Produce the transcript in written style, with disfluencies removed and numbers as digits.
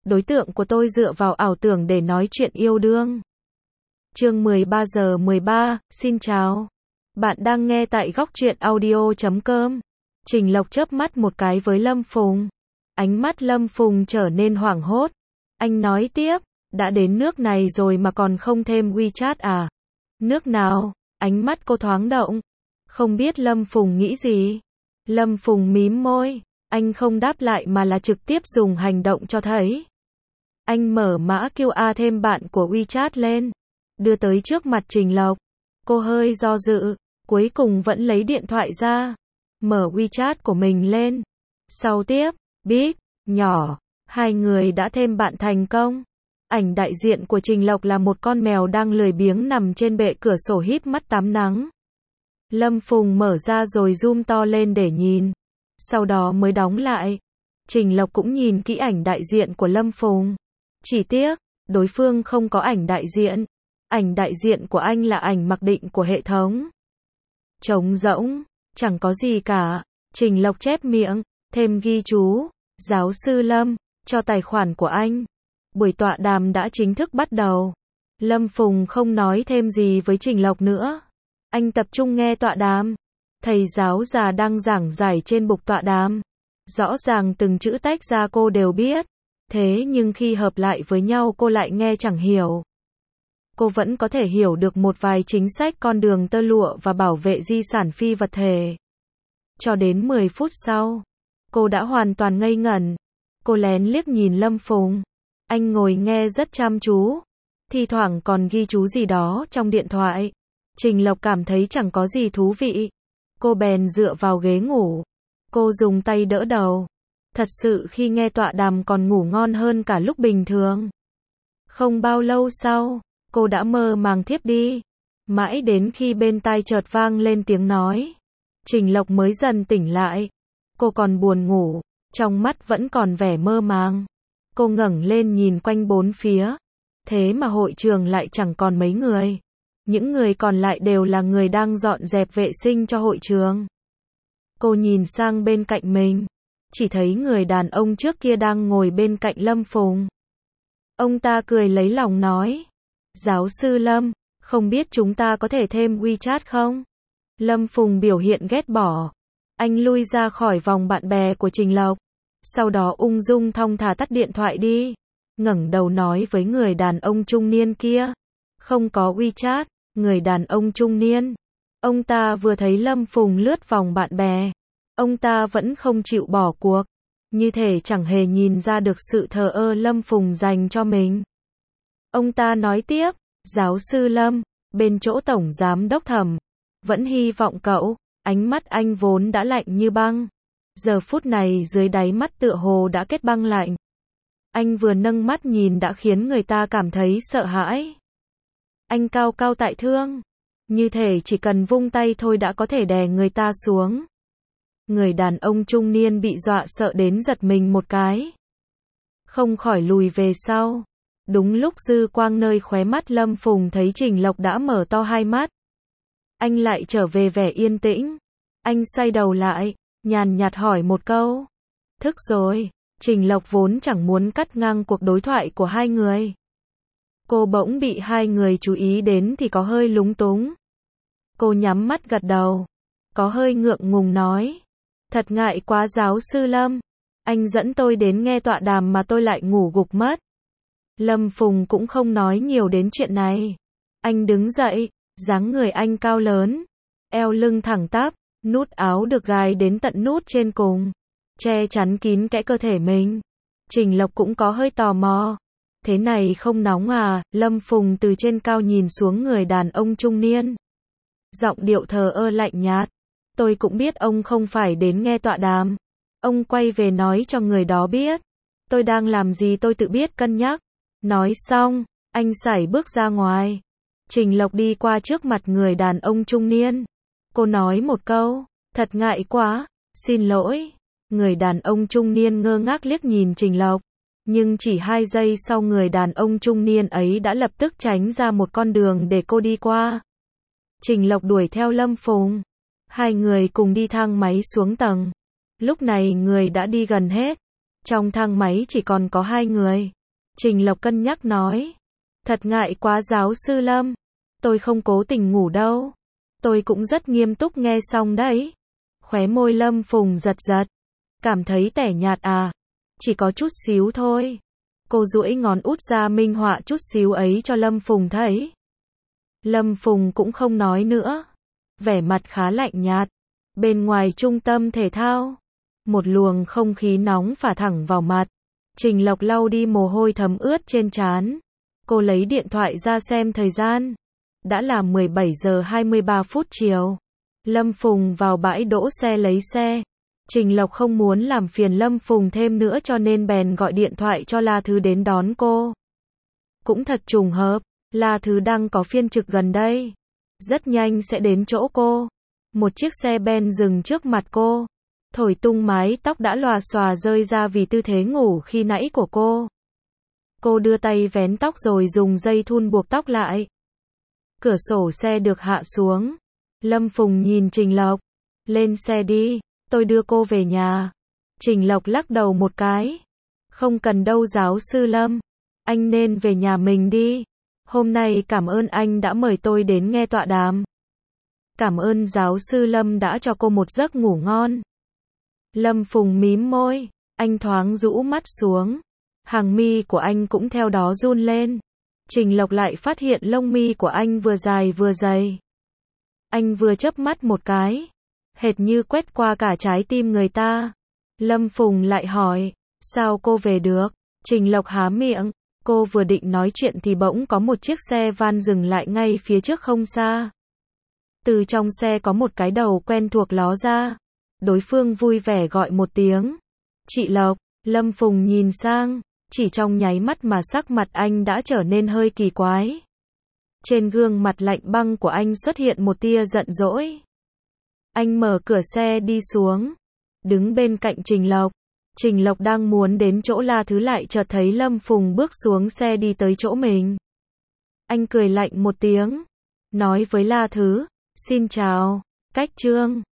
đối tượng của tôi dựa vào ảo tưởng để nói chuyện yêu đương. Chương 13 giờ 13, xin chào. Bạn đang nghe tại góc truyện audio.com. Trình Lộc chớp mắt một cái với Lâm Phùng. Ánh mắt Lâm Phùng trở nên hoảng hốt. Anh nói tiếp, đã đến nước này rồi mà còn không thêm WeChat à? Nước nào? Ánh mắt cô thoáng động. Không biết Lâm Phùng nghĩ gì. Lâm Phùng mím môi. Anh không đáp lại mà là trực tiếp dùng hành động cho thấy. Anh mở mã QR thêm bạn của WeChat lên. Đưa tới trước mặt Trình Lộc. Cô hơi do dự. Cuối cùng vẫn lấy điện thoại ra. Mở WeChat của mình lên. Sau tiếp, bíp, nhỏ. Hai người đã thêm bạn thành công. Ảnh đại diện của Trình Lộc là một con mèo đang lười biếng nằm trên bệ cửa sổ híp mắt tắm nắng. Lâm Phùng mở ra rồi zoom to lên để nhìn. Sau đó mới đóng lại. Trình Lộc cũng nhìn kỹ ảnh đại diện của Lâm Phùng. Chỉ tiếc, đối phương không có ảnh đại diện. Ảnh đại diện của anh là ảnh mặc định của hệ thống. Trống rỗng, chẳng có gì cả. Trình Lộc chép miệng, thêm ghi chú, giáo sư Lâm, cho tài khoản của anh. Buổi tọa đàm đã chính thức bắt đầu. Lâm Phùng không nói thêm gì với Trình Lộc nữa. Anh tập trung nghe tọa đàm. Thầy giáo già đang giảng giải trên bục tọa đàm. Rõ ràng từng chữ tách ra cô đều biết. Thế nhưng khi hợp lại với nhau cô lại nghe chẳng hiểu. Cô vẫn có thể hiểu được một vài chính sách con đường tơ lụa và bảo vệ di sản phi vật thể. Cho đến 10 phút sau, cô đã hoàn toàn ngây ngẩn. Cô lén liếc nhìn Lâm Phùng. Anh ngồi nghe rất chăm chú. Thi thoảng còn ghi chú gì đó trong điện thoại. Trình Lộc cảm thấy chẳng có gì thú vị. Cô bèn dựa vào ghế ngủ. Cô dùng tay đỡ đầu. Thật sự khi nghe tọa đàm còn ngủ ngon hơn cả lúc bình thường. Không bao lâu sau, cô đã mơ màng thiếp đi. Mãi đến khi bên tai chợt vang lên tiếng nói. Trình Lộc mới dần tỉnh lại. Cô còn buồn ngủ, trong mắt vẫn còn vẻ mơ màng. Cô ngẩng lên nhìn quanh bốn phía. Thế mà hội trường lại chẳng còn mấy người. Những người còn lại đều là người đang dọn dẹp vệ sinh cho hội trường. Cô nhìn sang bên cạnh mình. Chỉ thấy người đàn ông trước kia đang ngồi bên cạnh Lâm Phùng. Ông ta cười lấy lòng nói. Giáo sư Lâm, không biết chúng ta có thể thêm WeChat không? Lâm Phùng biểu hiện ghét bỏ. Anh lui ra khỏi vòng bạn bè của Trình Lộc. Sau đó ung dung thong thả tắt điện thoại đi. Ngẩng đầu nói với người đàn ông trung niên kia. Không có WeChat, người đàn ông trung niên. Ông ta vừa thấy Lâm Phùng lướt vòng bạn bè. Ông ta vẫn không chịu bỏ cuộc. Như thể chẳng hề nhìn ra được sự thờ ơ Lâm Phùng dành cho mình. Ông ta nói tiếp, giáo sư Lâm, bên chỗ tổng giám đốc Thẩm, vẫn hy vọng cậu. Ánh mắt anh vốn đã lạnh như băng. Giờ phút này dưới đáy mắt tựa hồ đã kết băng lạnh. Anh vừa nâng mắt nhìn đã khiến người ta cảm thấy sợ hãi. Anh cao cao tại thượng. Như thể chỉ cần vung tay thôi đã có thể đè người ta xuống. Người đàn ông trung niên bị dọa sợ đến giật mình một cái. Không khỏi lùi về sau. Đúng lúc dư quang nơi khóe mắt Lâm Phùng thấy Trình Lộc đã mở to hai mắt. Anh lại trở về vẻ yên tĩnh. Anh xoay đầu lại, nhàn nhạt hỏi một câu. Thức rồi. Trình Lộc vốn chẳng muốn cắt ngang cuộc đối thoại của hai người. Cô bỗng bị hai người chú ý đến thì có hơi lúng túng. Cô nhắm mắt gật đầu. Có hơi ngượng ngùng nói. Thật ngại quá giáo sư Lâm. Anh dẫn tôi đến nghe tọa đàm mà tôi lại ngủ gục mất. Lâm Phùng cũng không nói nhiều đến chuyện này. Anh đứng dậy, dáng người anh cao lớn. Eo lưng thẳng tắp, nút áo được gài đến tận nút trên cùng. Che chắn kín kẽ cơ thể mình. Trình Lộc cũng có hơi tò mò. Thế này không nóng à? Lâm Phùng từ trên cao nhìn xuống người đàn ông trung niên. Giọng điệu thờ ơ lạnh nhạt. Tôi cũng biết ông không phải đến nghe tọa đàm. Ông quay về nói cho người đó biết. Tôi đang làm gì tôi tự biết cân nhắc. Nói xong, anh sải bước ra ngoài. Trình Lộc đi qua trước mặt người đàn ông trung niên. Cô nói một câu, thật ngại quá, xin lỗi. Người đàn ông trung niên ngơ ngác liếc nhìn Trình Lộc. Nhưng chỉ 2 giây sau người đàn ông trung niên ấy đã lập tức tránh ra một con đường để cô đi qua. Trình Lộc đuổi theo Lâm Phùng. Hai người cùng đi thang máy xuống tầng. Lúc này người đã đi gần hết. Trong thang máy chỉ còn có 2 người. Trình Lộc cân nhắc nói. Thật ngại quá giáo sư Lâm. Tôi không cố tình ngủ đâu. Tôi cũng rất nghiêm túc nghe xong đấy. Khóe môi Lâm Phùng giật giật. Cảm thấy tẻ nhạt à? Chỉ có chút xíu thôi. Cô duỗi ngón út ra minh họa chút xíu ấy cho Lâm Phùng thấy. Lâm Phùng cũng không nói nữa. Vẻ mặt khá lạnh nhạt. Bên ngoài trung tâm thể thao, một luồng không khí nóng phả thẳng vào mặt. Trình Lộc lau đi mồ hôi thấm ướt trên trán. Cô lấy điện thoại ra xem thời gian. Đã là 17 giờ 23 phút chiều. Lâm Phùng vào bãi đỗ xe lấy xe. Trình Lộc không muốn làm phiền Lâm Phùng thêm nữa cho nên bèn gọi điện thoại cho La Thứ đến đón cô. Cũng thật trùng hợp, La Thứ đang có phiên trực gần đây. Rất nhanh sẽ đến chỗ cô. Một chiếc xe ben dừng trước mặt cô. Thổi tung mái tóc đã lòa xòa rơi ra vì tư thế ngủ khi nãy của cô. Cô đưa tay vén tóc rồi dùng dây thun buộc tóc lại. Cửa sổ xe được hạ xuống. Lâm Phùng nhìn Trình Lộc. Lên xe đi, tôi đưa cô về nhà. Trình Lộc lắc đầu một cái. Không cần đâu giáo sư Lâm. Anh nên về nhà mình đi. Hôm nay cảm ơn anh đã mời tôi đến nghe tọa đàm. Cảm ơn giáo sư Lâm đã cho cô một giấc ngủ ngon. Lâm Phùng mím môi. Anh thoáng rũ mắt xuống. Hàng mi của anh cũng theo đó run lên. Trình Lộc lại phát hiện lông mi của anh vừa dài vừa dày. Anh vừa chớp mắt một cái. Hệt như quét qua cả trái tim người ta. Lâm Phùng lại hỏi. Sao cô về được? Trình Lộc há miệng. Cô vừa định nói chuyện thì bỗng có một chiếc xe van dừng lại ngay phía trước không xa. Từ trong xe có một cái đầu quen thuộc ló ra. Đối phương vui vẻ gọi một tiếng. Chị Lộc. Lâm Phùng nhìn sang. Chỉ trong nháy mắt mà sắc mặt anh đã trở nên hơi kỳ quái. Trên gương mặt lạnh băng của anh xuất hiện một tia giận dỗi. Anh mở cửa xe đi xuống. Đứng bên cạnh Trình Lộc. Trình Lộc đang muốn đến chỗ La Thứ lại chợt thấy Lâm Phùng bước xuống xe đi tới chỗ mình. Anh cười lạnh một tiếng. Nói với La Thứ. Xin chào. Cách Trương.